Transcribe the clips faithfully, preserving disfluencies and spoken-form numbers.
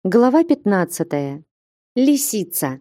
Глава пятнадцатая. Лисица.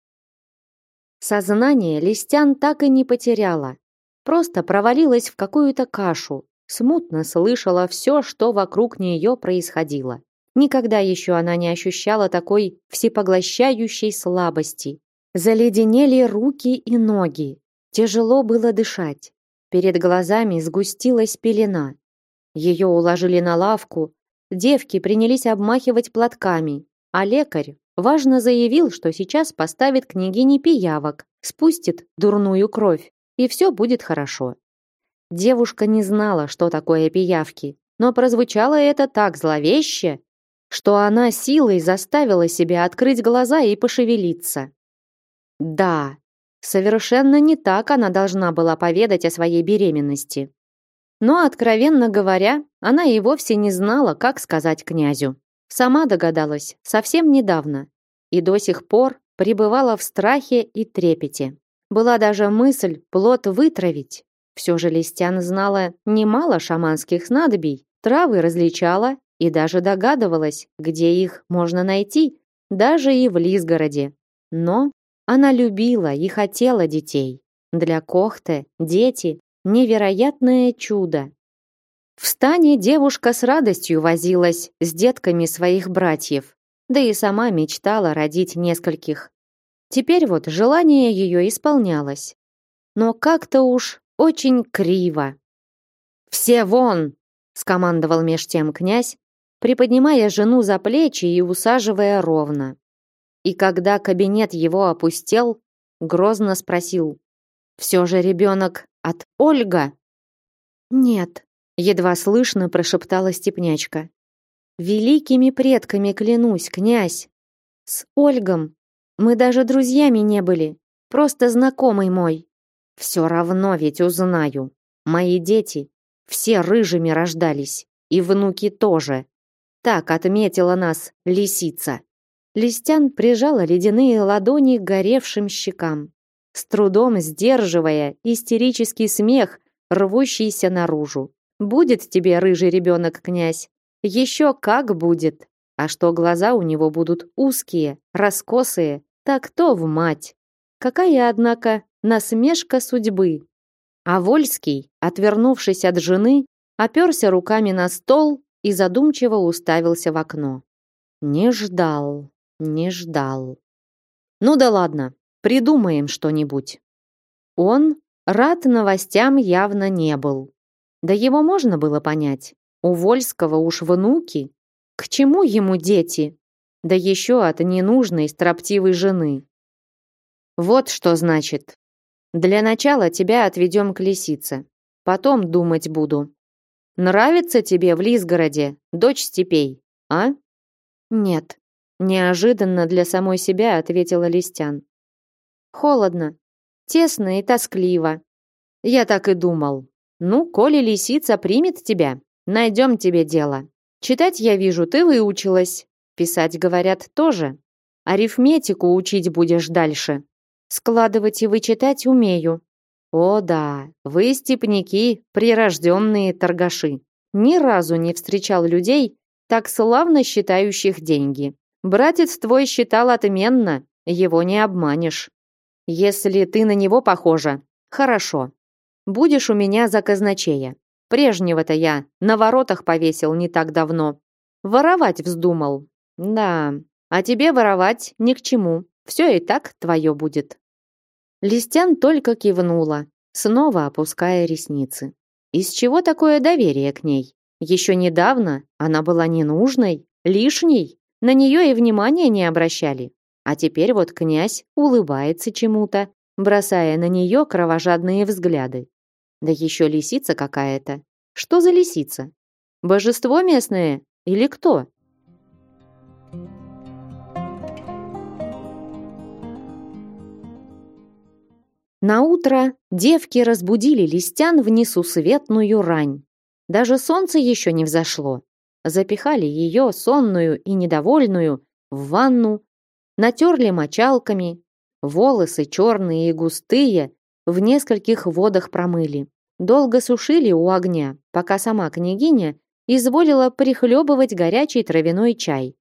Сознание Листян так и не потеряла. Просто провалилась в какую-то кашу, смутно слышала все, что вокруг нее происходило. Никогда еще она не ощущала такой всепоглощающей слабости. Заледенели руки и ноги. Тяжело было дышать. Перед глазами сгустилась пелена. Ее уложили на лавку. Девки принялись обмахивать платками, а лекарь важно заявил, что сейчас поставит княгине пиявок, спустит дурную кровь, и все будет хорошо. Девушка не знала, что такое пиявки, но прозвучало это так зловеще, что она силой заставила себя открыть глаза и пошевелиться. Да, совершенно не так она должна была поведать о своей беременности. Но, откровенно говоря, она и вовсе не знала, как сказать князю. Сама догадалась совсем недавно и до сих пор пребывала в страхе и трепете. Была даже мысль плод вытравить. Все же Листян знала немало шаманских снадобий, травы различала и даже догадывалась, где их можно найти, даже и в Лисгороде. Но она любила и хотела детей. Для Кохте дети невероятное чудо. В стане девушка с радостью возилась с детками своих братьев, да и сама мечтала родить нескольких. Теперь вот желание ее исполнялось. Но как-то уж очень криво. «Все вон!» — скомандовал меж тем князь, приподнимая жену за плечи и усаживая ровно. И когда кабинет его опустел, грозно спросил: «Все же ребенок от Ольга?» «Нет», — едва слышно прошептала степнячка. «Великими предками клянусь, князь. С Ольгом мы даже друзьями не были, просто знакомый мой». «Все равно ведь узнаю. Мои дети все рыжими рождались, и внуки тоже. Так отметила нас лисица». Листян прижала ледяные ладони к горевшим щекам, с трудом сдерживая истерический смех, рвущийся наружу. «Будет тебе рыжий ребенок, князь. Еще как будет. А что глаза у него будут узкие, раскосые, так то в мать. Какая, однако, насмешка судьбы». А Вольский, отвернувшись от жены, оперся руками на стол и задумчиво уставился в окно. Не ждал, не ждал. Ну да ладно. Придумаем что-нибудь. Он рад новостям явно не был. Да его можно было понять. У Вольского уж внуки. К чему ему дети? Да еще от ненужной строптивой жены. Вот что значит. Для начала тебя отведем к лисице. Потом думать буду. Нравится тебе в Лисгороде, дочь степей, а? Нет. Неожиданно для самой себя ответила Листян. Холодно, тесно и тоскливо. Я так и думал. Ну, коли лисица примет тебя, найдем тебе дело. Читать, я вижу, ты выучилась. Писать, говорят, тоже. Арифметику учить будешь дальше. Складывать и вычитать умею. О да, вы, степняки, прирожденные торгаши. Ни разу не встречал людей, так славно считающих деньги. Братец твой считал отменно, его не обманешь. Если ты на него похожа, хорошо. Будешь у меня за казначея. Прежнего-то я на воротах повесил не так давно. Воровать вздумал. Да, а тебе воровать ни к чему. Все и так твое будет. Листян только кивнула, снова опуская ресницы. Из чего такое доверие к ней? Еще недавно она была ненужной, лишней. На нее и внимания не обращали. А теперь вот князь улыбается чему-то, бросая на нее кровожадные взгляды. Да еще лисица какая-то. Что за лисица? Божество местное или кто? Наутро девки разбудили Листян в несусветную рань. Даже солнце еще не взошло. Запихали ее, сонную и недовольную, в ванну, натерли мочалками, волосы черные и густые в нескольких водах промыли. Долго сушили у огня, пока сама княгиня изволила прихлебывать горячий травяной чай.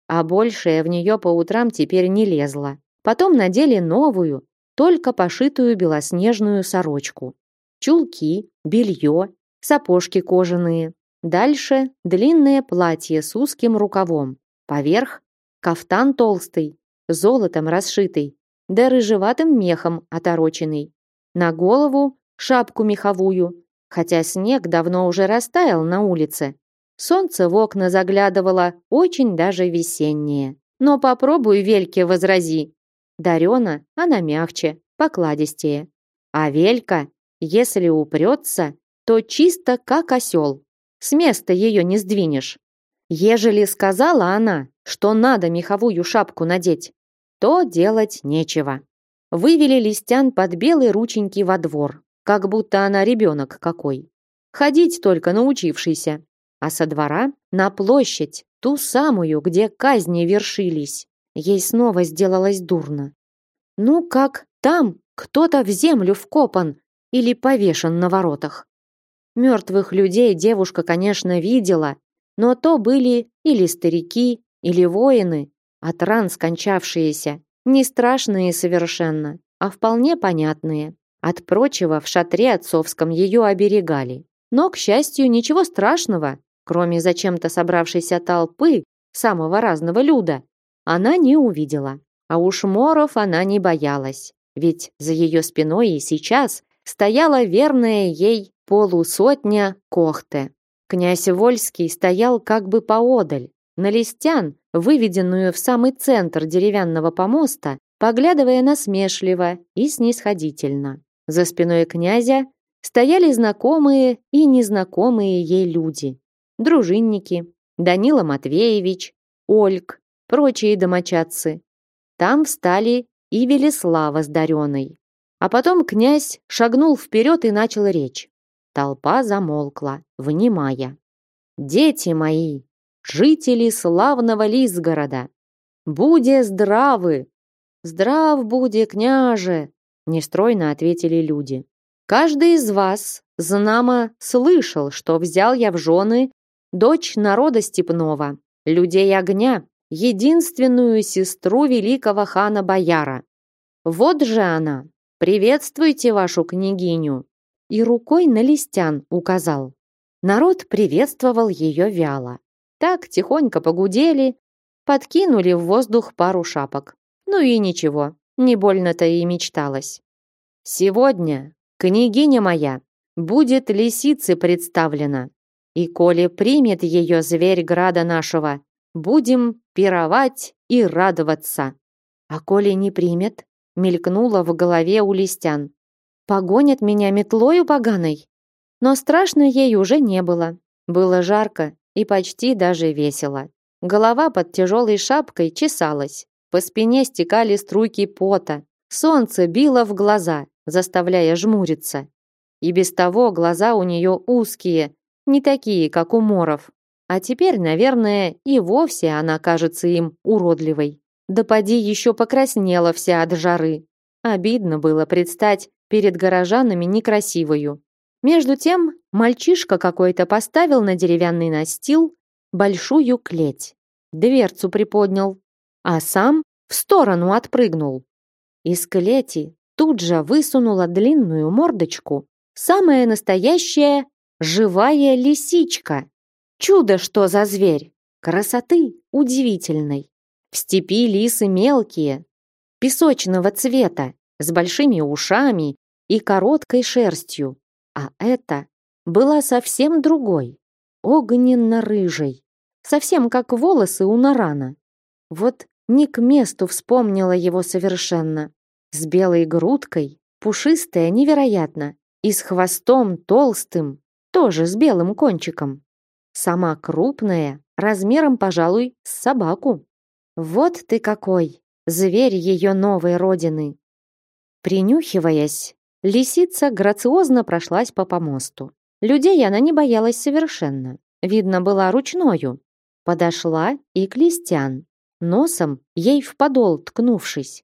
а большее в нее по утрам теперь не лезло. Потом надели новую, только пошитую белоснежную сорочку. Чулки, белье, сапожки кожаные. Дальше длинное платье с узким рукавом. Поверх кафтан толстый, золотом расшитый, да рыжеватым мехом отороченный. На голову шапку меховую, хотя снег давно уже растаял на улице. Солнце в окна заглядывало очень даже весеннее. Но попробуй, Вельке, возрази. Дарена, она мягче, покладистее. А Велька, если упрется, то чисто как осел. С места ее не сдвинешь. Ежели сказала она, что надо меховую шапку надеть, то делать нечего. Вывели Листян под белые рученьки во двор, как будто она ребенок какой. Ходить только научившийся. А со двора на площадь, ту самую, где казни вершились. Ей снова сделалось дурно. Ну как там кто-то в землю вкопан или повешен на воротах. Мертвых людей девушка, конечно, видела, но то были или старики, или воины, от ран скончавшиеся, не страшные совершенно, а вполне понятные. От прочего в шатре отцовском ее оберегали. Но, к счастью, ничего страшного, кроме зачем-то собравшейся толпы самого разного люда, она не увидела. А уж моров она не боялась, ведь за ее спиной и сейчас стояла верная ей полусотня кохте. Князь Вольский стоял как бы поодаль, на Листян, выведенную в самый центр деревянного помоста, поглядывая насмешливо и снисходительно. За спиной князя стояли знакомые и незнакомые ей люди. Дружинники, Данила Матвеевич, Ольг, прочие домочадцы. Там встали и Велеслава с Дареной. А потом князь шагнул вперед и начал речь. Толпа замолкла, внимая. «Дети мои, жители славного Лизгорода, буде здравы!» «Здрав буде, княже!» нестройно ответили люди. «Каждый из вас, знамо, слышал, что взял я в жены дочь народа степного, людей огня, единственную сестру великого хана Бояра. Вот же она, приветствуйте вашу княгиню!» И рукой на Листян указал. Народ приветствовал ее вяло. Так тихонько погудели, подкинули в воздух пару шапок. Ну и ничего, не больно-то и мечталось. «Сегодня, княгиня моя, будет лисице представлена, и коли примет ее зверь града нашего, будем пировать и радоваться». «А коли не примет?» мелькнуло в голове у Листян. «Погонят меня метлою поганой?» Но страшно ей уже не было. Было жарко и почти даже весело. Голова под тяжелой шапкой чесалась. По спине стекали струйки пота. Солнце било в глаза, заставляя жмуриться. И без того глаза у нее узкие, не такие, как у моров. А теперь, наверное, и вовсе она кажется им уродливой. Да поди еще покраснела вся от жары. Обидно было предстать перед горожанами некрасивою. Между тем мальчишка какой-то поставил на деревянный настил большую клеть. Дверцу приподнял, а сам в сторону отпрыгнул. Из клети тут же высунула длинную мордочку самая настоящая живая лисичка. Чудо, что за зверь! Красоты удивительной. В степи лисы мелкие, песочного цвета, с большими ушами и короткой шерстью. А эта была совсем другой, огненно-рыжей, совсем как волосы у нарана. Вот не к месту вспомнила его совершенно. С белой грудкой, пушистая невероятно, и с хвостом толстым, тоже с белым кончиком. Сама крупная, размером, пожалуй, с собаку. Вот ты какой, зверь ее новой родины. Принюхиваясь, лисица грациозно прошлась по помосту. Людей она не боялась совершенно. Видно, была ручною. Подошла и к Листян, носом ей в подол ткнувшись.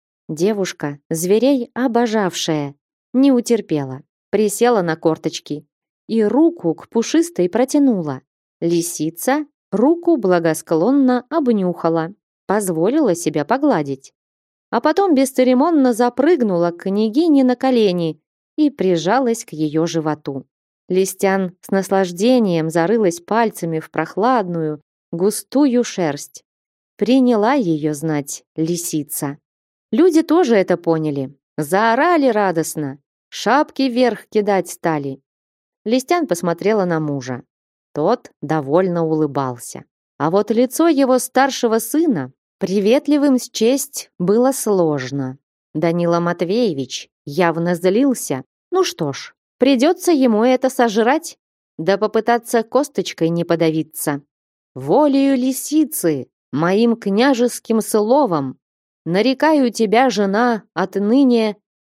Девушка, зверей обожавшая, не утерпела. Присела на корточки и руку к пушистой протянула. Лисица руку благосклонно обнюхала, позволила себя погладить. А потом бесцеремонно запрыгнула к княгине на колени и прижалась к ее животу. Листян с наслаждением зарылась пальцами в прохладную, густую шерсть. Приняла ее знать лисица. Люди тоже это поняли. Заорали радостно. Шапки вверх кидать стали. Листян посмотрела на мужа. Тот довольно улыбался. А вот лицо его старшего сына приветливым счесть было сложно. Данила Матвеевич явно злился. Ну что ж, придется ему это сожрать, да попытаться косточкой не подавиться. Волею лисицы, моим княжеским словом, нарекаю тебя, жена, отныне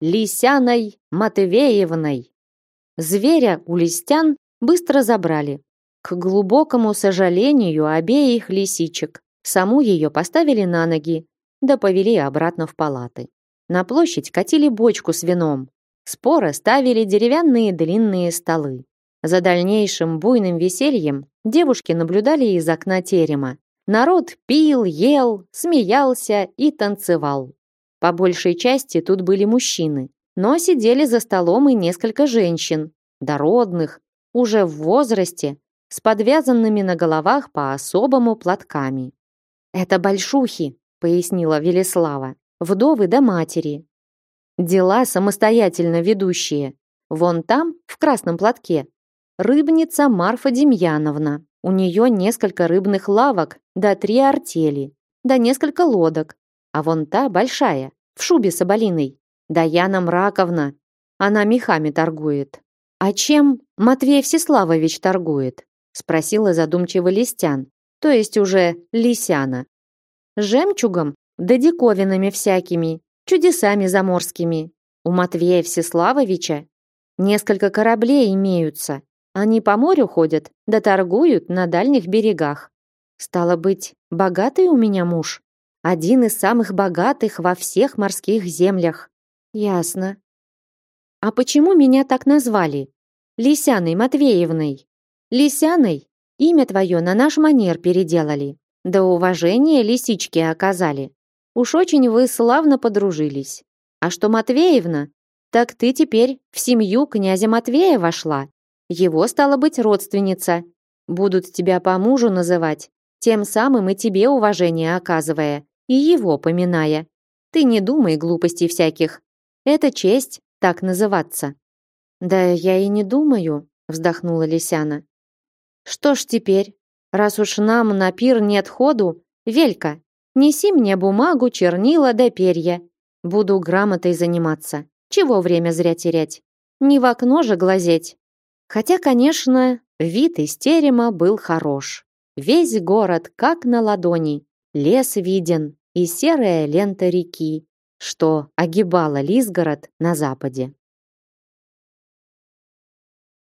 Лисяной Матвеевной. Зверя у листян быстро забрали. К глубокому сожалению обеих лисичек. Саму ее поставили на ноги, да повели обратно в палаты. На площадь катили бочку с вином. Споры ставили деревянные длинные столы. За дальнейшим буйным весельем девушки наблюдали из окна терема. Народ пил, ел, смеялся и танцевал. По большей части тут были мужчины, но сидели за столом и несколько женщин, дородных, уже в возрасте, с подвязанными на головах по-особому платками. «Это большухи», — пояснила Велеслава, «вдовы да матери. Дела самостоятельно ведущие. Вон там, в красном платке, рыбница Марфа Демьяновна. У нее несколько рыбных лавок, да три артели, да несколько лодок. А вон та большая, в шубе соболиной, Даяна Мраковна. Она мехами торгует». «А чем Матвей Всеславович торгует?» — спросила задумчиво Листян, то есть уже Лисяна. «Жемчугом, да диковинами всякими, чудесами заморскими. У Матвея Всеславовича несколько кораблей имеются. Они по морю ходят, да торгуют на дальних берегах. Стало быть, богатый у меня муж. Один из самых богатых во всех морских землях». «Ясно. А почему меня так назвали? Лисяной Матвеевной?» «Лисяной имя твое на наш манер переделали. Да уважение лисички оказали. Уж очень вы славно подружились. А что Матвеевна, так ты теперь в семью князя Матвея вошла. Его, стало быть, родственница. Будут тебя по мужу называть, тем самым и тебе уважение оказывая, и его поминая. Ты не думай глупостей всяких. Это честь так называться». «Да я и не думаю», — вздохнула Лисяна. «Что ж теперь? Раз уж нам на пир нет ходу, Велька, неси мне бумагу, чернила да перья. Буду грамотой заниматься. Чего время зря терять? Не в окно же глазеть». Хотя, конечно, вид из терема был хорош. Весь город как на ладони. Лес виден и серая лента реки, что огибала Лизгород на западе.